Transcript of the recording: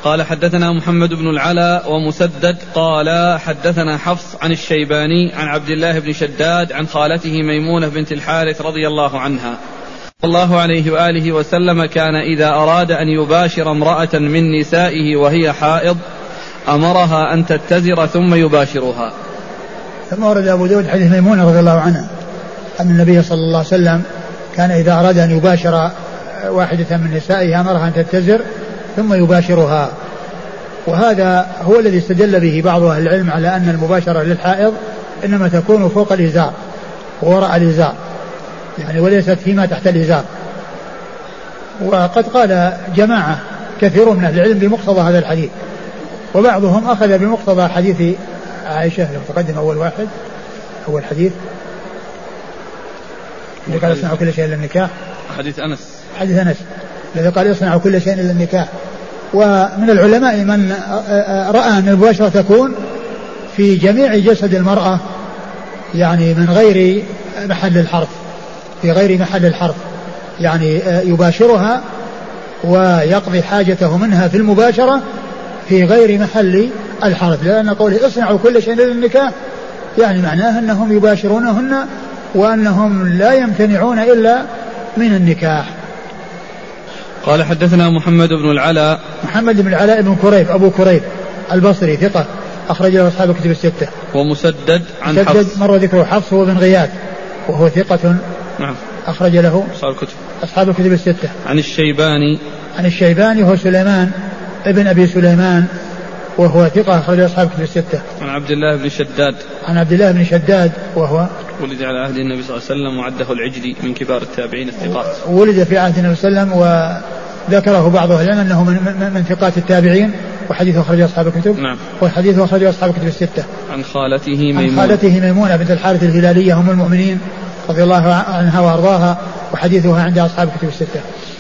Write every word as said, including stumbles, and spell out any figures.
قال حدثنا محمد بن العلاء ومسدد قال حدثنا حفص عن الشيباني عن عبد الله بن شداد عن خالته ميمونة بنت الحارث رضي الله عنها صلى الله عليه وآله وسلم كان إذا أراد أن يباشر امرأة من نسائه وهي حائض أمرها أن تتزر ثم يباشرها. ثم ورد أبو داود حديث ميمونة رضي الله عنها أن النبي صلى الله عليه وسلم كان إذا أراد أن يباشر واحدة من نسائه أمرها أن تتزر ثم يباشرها. وهذا هو الذي استدل به بعض أهل العلم على أن المباشرة للحائض إنما تكون فوق الإزار ووراء الإزار يعني وليست فيما تحت الإزار. وقد قال جماعة كثير من أهل العلم بمقتضى هذا الحديث وبعضهم أخذ بمقتضى حديث عائشة لو تقدم أول واحد أول حديث اللي قال اصنعوا كل شيء إلا النكاح حديث أنس حديث أنس الذي قال اصنعوا كل شيء إلا النكاح. ومن العلماء من رأى أن المباشرة تكون في جميع جسد المرأة يعني من غير محل الحرف في غير محل الحرف يعني يباشرها ويقضي حاجته منها في المباشرة في غير محل الحرف لأن قوله اصنعوا كل شيء إلا النكاح يعني معناه أنهم يباشرونهن وأنهم لا يمتنعون إلا من النكاح. قال حدثنا محمد بن العلاء محمد بن العلاء بن كريب أبو كريب البصري ثقة أخرج له أصحاب الكتب الستة. ومسدد عن مسدد حفص مر ذكره حفص هو بن غياث وهو ثقة نعم أخرج له أصحاب الكتب أصحاب الكتب الستة. عن الشيباني عن الشيباني هو سليمان ابن أبي سليمان وهو ثقة أخرج له أصحاب الكتب الستة. عن عبد الله بن شداد عن عبد الله بن شداد وهو ولد على عهد النبي صلى الله عليه وسلم وعده العجلي من كبار التابعين الثقات. ولد في عهد النبي صلى الله عليه وسلم وذكره بعض أهل العلم أنه من, من, من ثقات التابعين وحديثه أخرج أصحاب الكتب. نعم. وحديثه أخرج أصحاب الكتب الستة. عن خالته ميمونة عن خالته ميمونة بنت الحارث الهلالية هم المؤمنين رضي الله عنها وأرضاها وحديثها عند أصحاب الكتب الستة.